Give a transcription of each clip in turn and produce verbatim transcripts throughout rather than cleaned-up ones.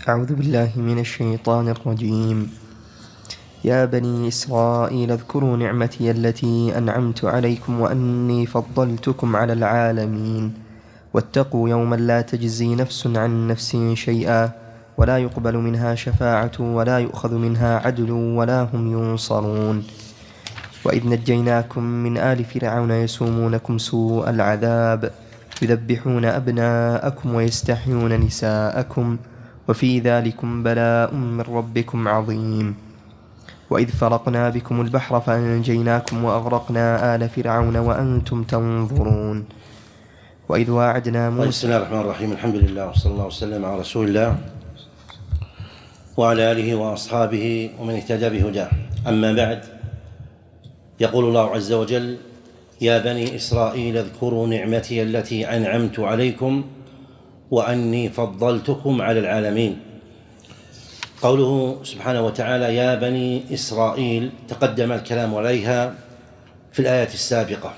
أعوذ بالله من الشيطان الرجيم. يا بني إسرائيل اذكروا نعمتي التي أنعمت عليكم وأني فضلتكم على العالمين واتقوا يوما لا تجزي نفس عن نفس شيئا ولا يقبل منها شفاعة ولا يؤخذ منها عدل ولا هم ينصرون. وإذ نجيناكم من آل فرعون يسومونكم سوء العذاب يذبحون أبناءكم ويستحيون نساءكم وفي ذلكم بلاء من ربكم عظيم. وإذ فرقنا بكم البحر فأنجيناكم وأغرقنا آل فرعون وأنتم تنظرون. وإذ واعدنا موسى. بسم الله الرحمن الرحيم. الحمد لله وصلى الله وسلم على رسول الله وعلى آله وأصحابه ومن اهتدى بهداه. أما بعد، يقول الله عز وجل: يا بني إسرائيل اذكروا نعمتي التي أنعمت عليكم وأني فضلتكم على العالمين. قوله سبحانه وتعالى يا بني إسرائيل تقدم الكلام عليها في الآية السابقة،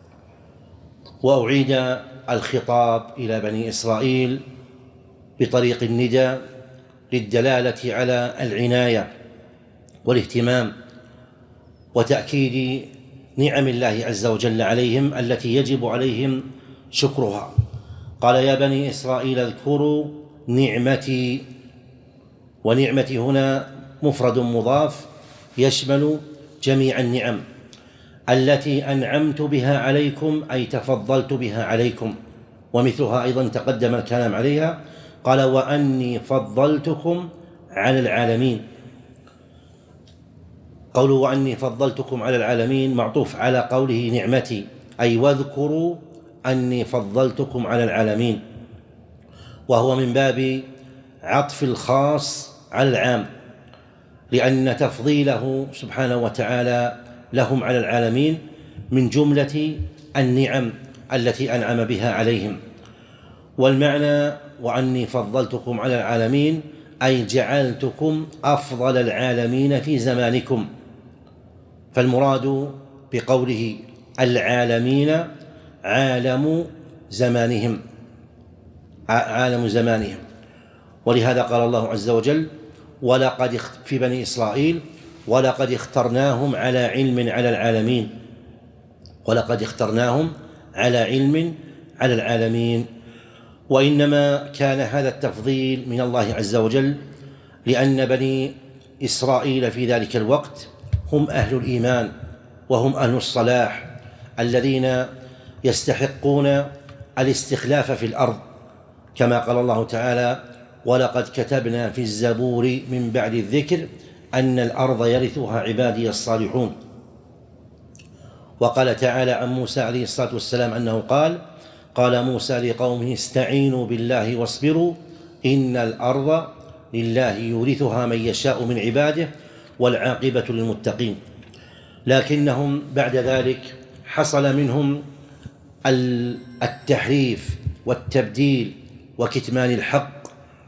وأعيد الخطاب إلى بني إسرائيل بطريق الندى للدلالة على العناية والاهتمام وتأكيد نعم الله عز وجل عليهم التي يجب عليهم شكرها. قال يا بني إسرائيل اذكروا نعمتي، ونعمتي هنا مفرد مضاف يشمل جميع النعم التي أنعمت بها عليكم، أي تفضلت بها عليكم، ومثلها أيضا تقدم الكلام عليها. قال وأني فضلتكم على العالمين. قوله وأني فضلتكم على العالمين معطوف على قوله نعمتي، أي واذكروا أني فضلتكم على العالمين، وهو من باب عطف الخاص على العام، لأن تفضيله سبحانه وتعالى لهم على العالمين من جملة النعم التي أنعم بها عليهم. والمعنى وأني فضلتكم على العالمين أي جعلتكم أفضل العالمين في زمانكم. فالمراد بقوله العالمين عالم زمانهم، عالم زمانهم. ولهذا قال الله عز وجل ولقد في بني إسرائيل ولقد اخترناهم على علم على العالمين، ولقد اخترناهم على علم على العالمين. وإنما كان هذا التفضيل من الله عز وجل لأن بني إسرائيل في ذلك الوقت هم أهل الإيمان وهم أهل الصلاح الذين يستحقون الاستخلاف في الأرض، كما قال الله تعالى ولقد كتبنا في الزبور من بعد الذكر أن الأرض يرثها عبادي الصالحون. وقال تعالى عن موسى عليه الصلاة والسلام أنه قال قال موسى لقومه استعينوا بالله واصبروا إن الأرض لله يورثها من يشاء من عباده والعاقبة للمتقين. لكنهم بعد ذلك حصل منهم التحريف والتبديل وكتمان الحق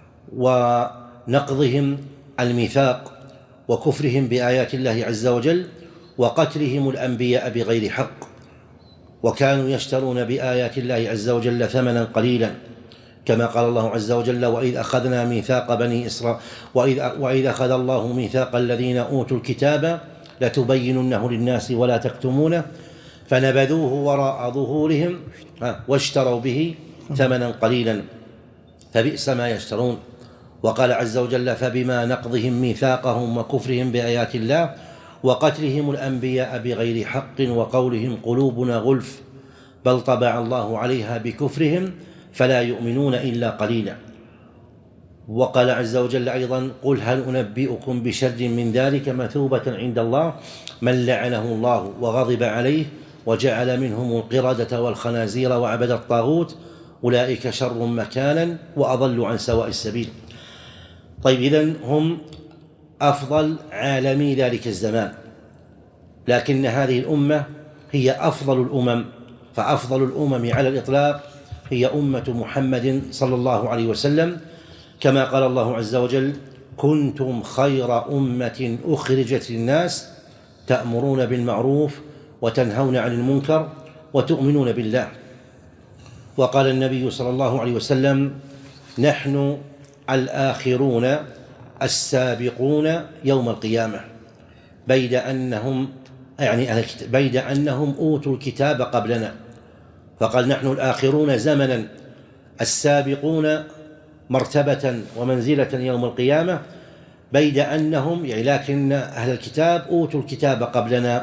ونقضهم الميثاق وكفرهم بآيات الله عز وجل وقتلهم الأنبياء بغير حق، وكانوا يشترون بآيات الله عز وجل ثمنا قليلا، كما قال الله عز وجل وإذ أخذنا ميثاق بني إسرائيل وإذ, وإذ أخذ الله ميثاق الذين أوتوا الكتاب لتبيننه للناس ولا تكتمونه فنبذوه وراء ظهورهم واشتروا به ثمنا قليلا فبئس ما يشترون. وقال عز وجل فبما نقضهم ميثاقهم وكفرهم بآيات الله وقتلهم الأنبياء بغير حق وقولهم قلوبنا غلف بل طبع الله عليها بكفرهم فلا يؤمنون إلا قليلا. وقال عز وجل أيضا قل هل أنبئكم بشر من ذلك مثوبة عند الله من لعنه الله وغضب عليه وجعل منهم القردة والخنازير وعبد الطاغوت أولئك شر مكانا وأضل عن سواء السبيل. طيب، إذن هم أفضل عالمي ذلك الزمان، لكن هذه الأمة هي أفضل الأمم، فأفضل الأمم على الإطلاق هي أمة محمد صلى الله عليه وسلم، كما قال الله عز وجل كنتم خير أمة أخرجت للناس تأمرون بالمعروف وتنهون عن المنكر وتؤمنون بالله. وقال النبي صلى الله عليه وسلم نحن الآخرون السابقون يوم القيامة، بيد أنهم يعني بيد أنهم أوتوا الكتاب قبلنا، فقال نحن الآخرون زمنا السابقون مرتبة ومنزلة يوم القيامة، بيد أنهم يعني لكن أهل الكتاب أوتوا الكتاب قبلنا.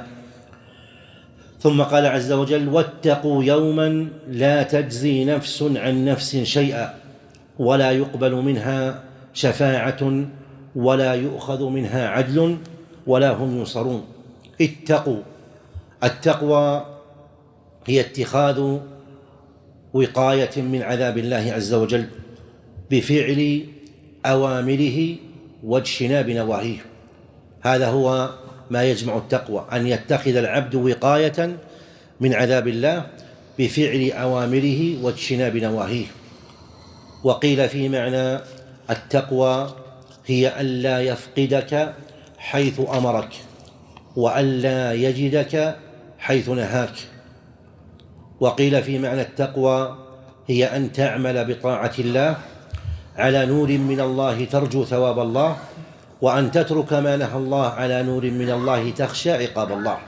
ثم قال عز وجل: واتقوا يوما لا تجزي نفس عن نفس شيئا ولا يقبل منها شفاعة ولا يؤخذ منها عدل ولا هم ينصرون. اتقوا، التقوى هي اتخاذ وقاية من عذاب الله عز وجل بفعل أوامره واجتناب نواهيه، هذا هو ما يجمع التقوى، أن يتخذ العبد وقاية من عذاب الله بفعل أوامره واجتناب نواهيه. وقيل في معنى التقوى هي ألا يفقدك حيث أمرك وألا يجدك حيث نهاك. وقيل في معنى التقوى هي أن تعمل بطاعة الله على نور من الله ترجو ثواب الله، وأن تترك ما نهى الله على نور من الله تخشى عقاب الله.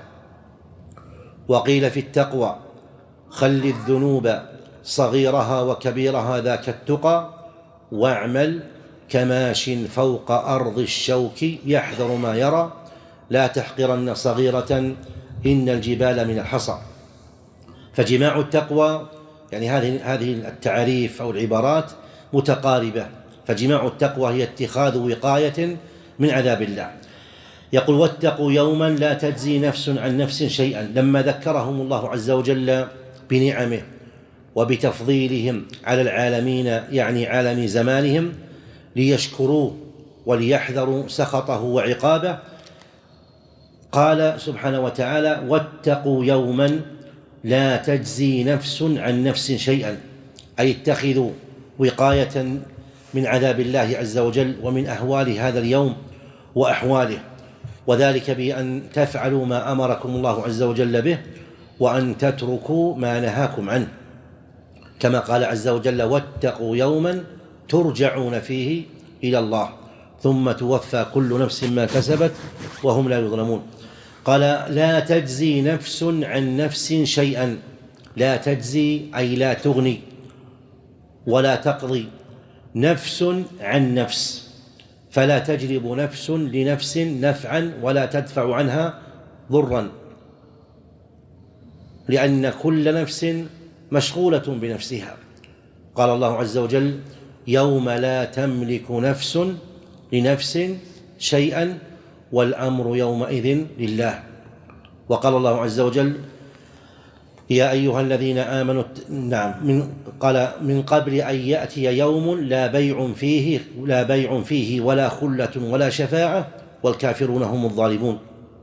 وقيل في التقوى: خل الذنوب صغيرها وكبيرها ذاك التقى واعمل كماش فوق أرض الشوك يحذر ما يرى لا تحقرن صغيرة إن الجبال من الحصى. فجماع التقوى يعني هذه هذه التعريف أو العبارات متقاربة، فجماع التقوى هي اتخاذ وقاية من عذاب الله. يقول: واتقوا يوما لا تجزي نفس عن نفس شيئا، لما ذكرهم الله عز وجل بنعمه وبتفضيلهم على العالمين يعني عالم زمانهم ليشكروه وليحذروا سخطه وعقابه، قال سبحانه وتعالى: واتقوا يوما لا تجزي نفس عن نفس شيئا، أي اتخذوا وقاية من عذاب الله عز وجل ومن أهوال هذا اليوم وأحواله، وذلك بأن تفعلوا ما أمركم الله عز وجل به وأن تتركوا ما نهاكم عنه، كما قال عز وجل: واتقوا يوما ترجعون فيه إلى الله ثم توفى كل نفس ما كسبت وهم لا يظلمون. قال: لا تجزي نفس عن نفس شيئا، لا تجزي أي لا تغني ولا تقضي نفس عن نفس، فلا تجلب نفس لنفس نفعا ولا تدفع عنها ضرا، لأن كل نفس مشغولة بنفسها. قال الله عز وجل: يوم لا تملك نفس لنفس شيئا والأمر يومئذ لله. وقال الله عز وجل: يا أيها الذين آمنوا نعم من قال من قبل أن يأتي يوم لا بيع فيه لا بيع فيه ولا خلة ولا شفاعة والكافرون هم الظالمون.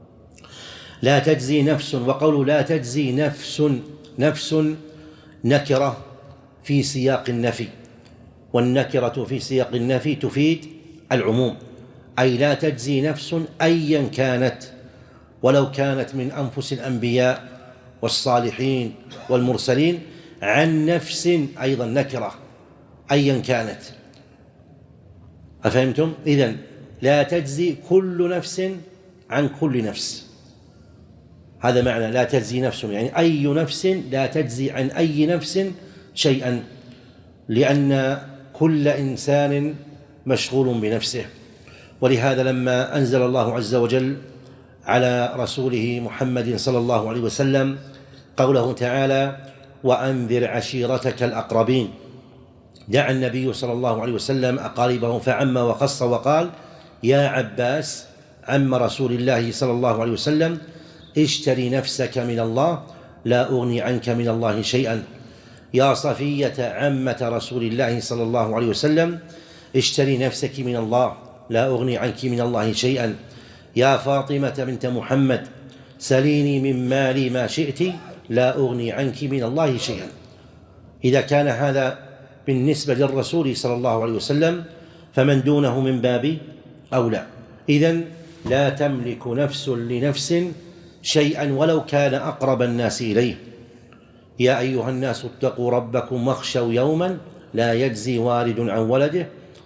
لا تجزي نفس، وقول لا تجزي نفس، نفس نكرة في سياق النفي، والنكرة في سياق النفي تفيد العموم، أي لا تجزي نفس أيا كانت، ولو كانت من أنفس الأنبياء والصالحين والمرسلين، عن نفس أيضا نكرة أيا كانت. أفهمتم؟ إذن لا تجزي كل نفس عن كل نفس، هذا معنى لا تجزي نفس، يعني أي نفس لا تجزي عن أي نفس شيئا، لأن كل إنسان مشغول بنفسه. ولهذا لما أنزل الله عز وجل على رسوله محمد صلى الله عليه وسلم قوله تعالى: وأنذر عشيرتك الأقربين، دعا النبي صلى الله عليه وسلم أقاربه فعم وخص وقال: يا عباس عم رسول الله صلى الله عليه وسلم اشتري نفسك من الله لا أغني عنك من الله شيئا. يا صفية عمة رسول الله صلى الله عليه وسلم اشتري نفسك من الله لا أغني عنك من الله شيئا. يا فاطمة بنت محمد سليني من مالي ما شئت لا أغني عنك من الله شيئا. إذا كان هذا بالنسبة للرسول صلى الله عليه وسلم فمن دونه من باب أولى. إذن لا تملك نفس لنفس شيئا ولو كان أقرب الناس إليه. يا أيها الناس اتقوا ربكم واخشوا يوما لا يجزي والد عن ولده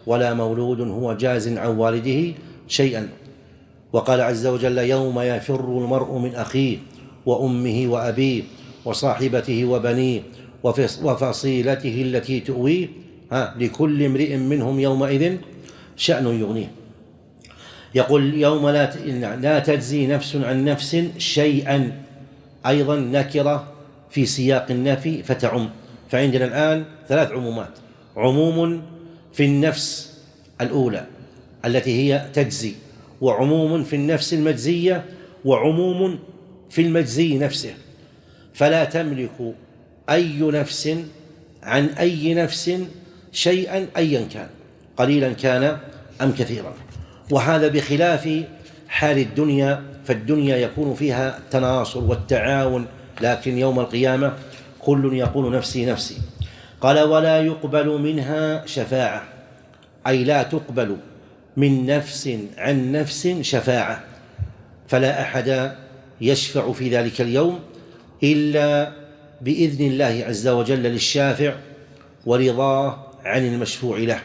ولا مولود هو جاز عن والده شيئا. وقال عز وجل: يوم يفر المرء من أخيه وأمه وأبيه وصاحبته وبنيه وفصيلته التي تؤويه ها لكل امرئ منهم يومئذ شأن يغنيه. يقول: يوم لا لا تجزي نفس عن نفس شيئا، أيضا نكرة في سياق النفي فتعم. فعندنا الآن ثلاث عمومات: عموم في النفس الأولى التي هي تجزي، وعموم في النفس المجزية، وعموم في المجزي نفسه. فلا تملك أي نفس عن أي نفس شيئا أيا كان، قليلا كان أم كثيرا. وهذا بخلاف حال الدنيا، فالدنيا يكون فيها التناصر والتعاون، لكن يوم القيامة كل يقول نفسي نفسي. قال: ولا يقبل منها شفاعة، أي لا تقبل من نفس عن نفس شفاعة، فلا أحد يشفع في ذلك اليوم إلا بإذن الله عز وجل للشافع ورضاه عن المشفوع له.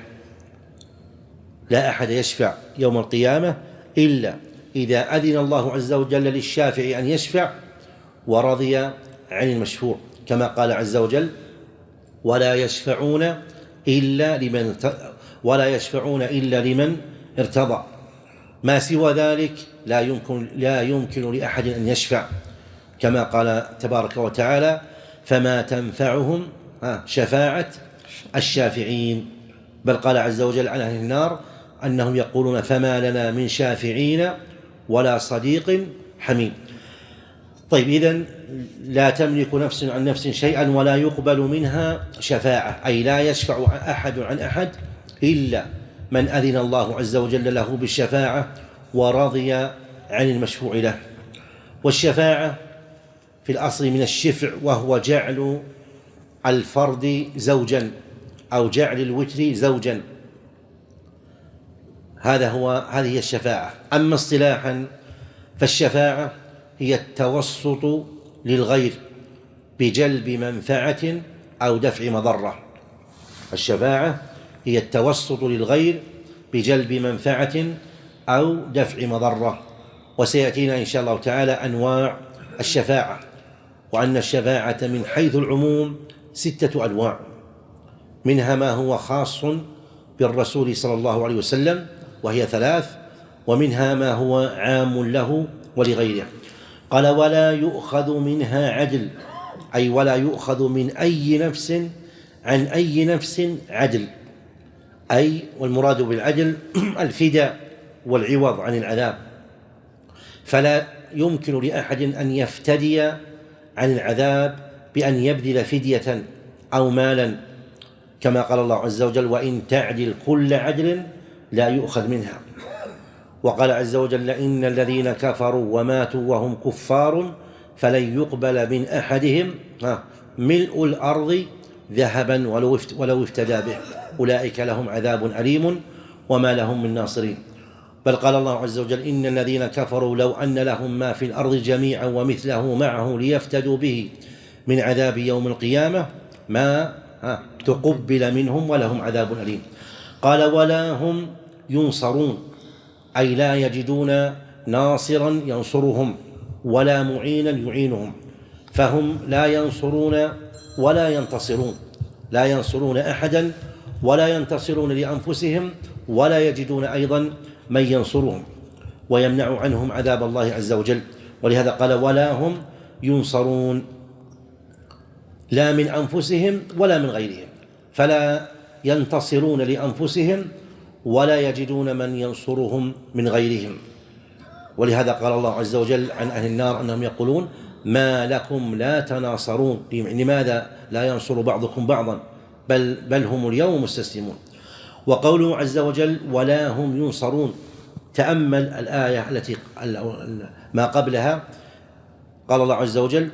لا أحد يشفع يوم القيامة إلا إذا أذن الله عز وجل للشافع أن يشفع ورضي عن المشفوع، كما قال عز وجل: ولا يشفعون إلا لمن ولا يشفعون إلا لمن ارتضى. ما سوى ذلك لا يمكن لا يمكن لأحد أن يشفع، كما قال تبارك وتعالى: فما تنفعهم شفاعة الشافعين. بل قال عز وجل عن أهل النار أنهم يقولون: فما لنا من شافعين ولا صديق حميم. طيب، إذن لا تملك نفس عن نفس شيئا ولا يقبل منها شفاعة، أي لا يشفع أحد عن أحد إلا من أذن الله عز وجل له بالشفاعة ورضي عن المشفوع له. والشفاعة في الأصل من الشفع، وهو جعل الفرد زوجا أو جعل الوتر زوجا، هذا هو هذه هي الشفاعة. أما اصطلاحا فالشفاعة هي التوسط للغير بجلب منفعة أو دفع مضرة. الشفاعة هي التوسط للغير بجلب منفعة أو دفع مضرة. وسيأتينا إن شاء الله تعالى أنواع الشفاعة، وأن الشفاعة من حيث العموم ستة أنواع، منها ما هو خاص بالرسول صلى الله عليه وسلم وهي ثلاث، ومنها ما هو عام له ولغيره. قال: ولا يؤخذ منها عدل، أي ولا يؤخذ من أي نفس عن أي نفس عدل، أي والمراد بالعدل الفداء والعوض عن العذاب. فلا يمكن لأحد أن يفتدي عن العذاب بأن يبذل فدية أو مالا، كما قال الله عز وجل: وإن تعدل كل عدل لا يؤخذ منها. وقال عز وجل: إن الذين كفروا وماتوا وهم كفار فلن يقبل من أحدهم ملء الأرض ذهبا ولو افتدى به أولئك لهم عذاب أليم وما لهم من ناصرين. بل قال الله عز وجل: إن الذين كفروا لو أن لهم ما في الأرض جميعا ومثله معه ليفتدوا به من عذاب يوم القيامة ما تقبل منهم ولهم عذاب أليم. قال: ولا هم ينصرون، أي لا يجدون ناصرا ينصرهم ولا معينا يعينهم، فهم لا ينصرون ولا ينتصرون، لا ينصرون أحدا ولا ينتصرون لأنفسهم ولا يجدون أيضا من ينصرهم ويمنع عنهم عذاب الله عز وجل. ولهذا قال: ولا هم ينصرون، لا من أنفسهم ولا من غيرهم، فلا ينتصرون لأنفسهم ولا يجدون من ينصرهم من غيرهم. ولهذا قال الله عز وجل عن أهل النار أنهم يقولون: ما لكم لا تناصرون، لماذا لا ينصر بعضكم بعضا بل, بل هم اليوم مستسلمون. وقوله عز وجل: ولا هم ينصرون، تأمل الآية التي ما قبلها، قال الله عز وجل: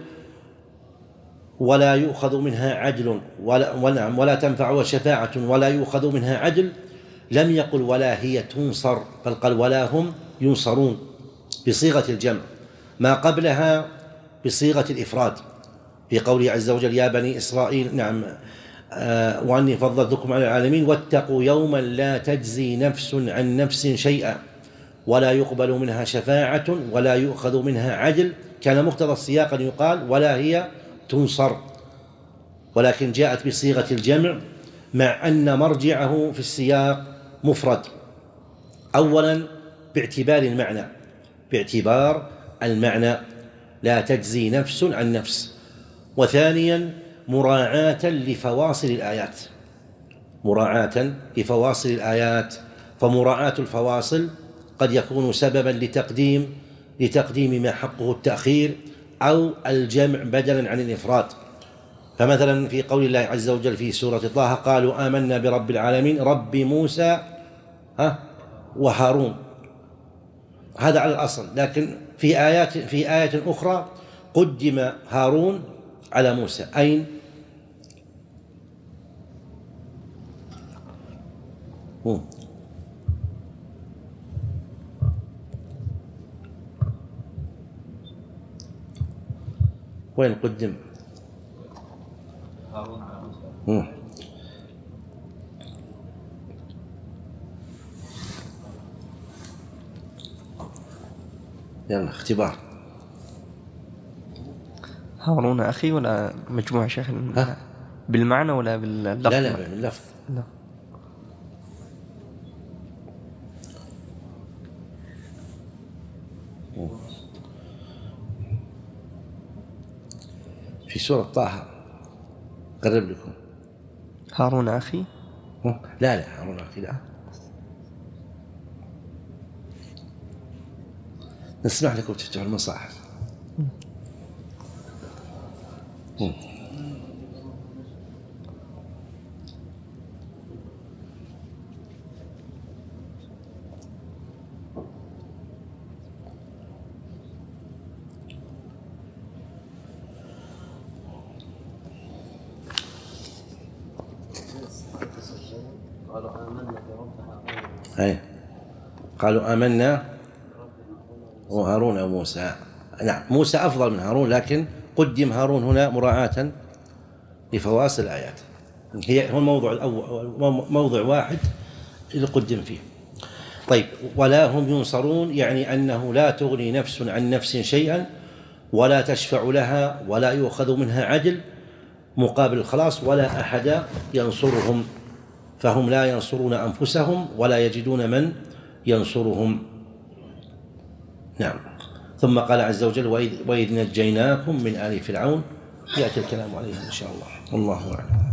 ولا يؤخذ منها عدل ولا, ولا, ولا تنفع شفاعة ولا يؤخذ منها عدل. لم يقل ولا هي تنصر، بل قال: ولا هم ينصرون بصيغة الجمع. ما قبلها بصيغة الإفراد في قوله عز وجل: يا بني إسرائيل، نعم آه وأني فضلتكم على العالمين واتقوا يوما لا تجزي نفس عن نفس شيئا ولا يقبل منها شفاعة ولا يؤخذ منها عدل. كان مقتضى السياق أن يقال ولا هي تنصر، ولكن جاءت بصيغة الجمع مع أن مرجعه في السياق مفرد، أولا باعتبار المعنى باعتبار المعنى لا تجزي نفس عن نفس، وثانيا مراعاة لفواصل الآيات مراعاة لفواصل الآيات فمراعاة الفواصل قد يكون سببا لتقديم لتقديم ما حقه التأخير أو الجمع بدلا عن الإفراد. فمثلا في قول الله عز وجل في سورة طه قالوا آمنا برب العالمين رب موسى وهارون، هذا على الأصل، لكن في آيات في آية أخرى قدم هارون على موسى. أين؟ مم. وين قدم؟ هارون على موسى. يلا اختبار. هارون أخي ولا مجموعة شيخ؟ بالمعنى ولا باللفظ؟ لا لا باللفظ. لا. في سورة طه قرب لكم هارون أخي. لا لا هارون أخي لا. نسمح لكم تفتحوا المصاحف. هاي قالوا آمنا وهارون أو موسى. نعم موسى أفضل من هارون، لكن قدم هارون هنا مراعاة لفواصل الآيات. هي هو الموضوع الأول، موضوع واحد اللي قدم فيه. طيب ولا هم ينصرون يعني أنه لا تغني نفس عن نفس شيئا ولا تشفع لها ولا يؤخذ منها عدل مقابل الخلاص ولا أحد ينصرهم، فهم لا ينصرون أنفسهم ولا يجدون من ينصرهم. نعم. ثم قال عز وجل وإذ, وإذ نجيناكم من آل فرعون، يأتي الكلام عليها إن شاء الله. والله أعلم.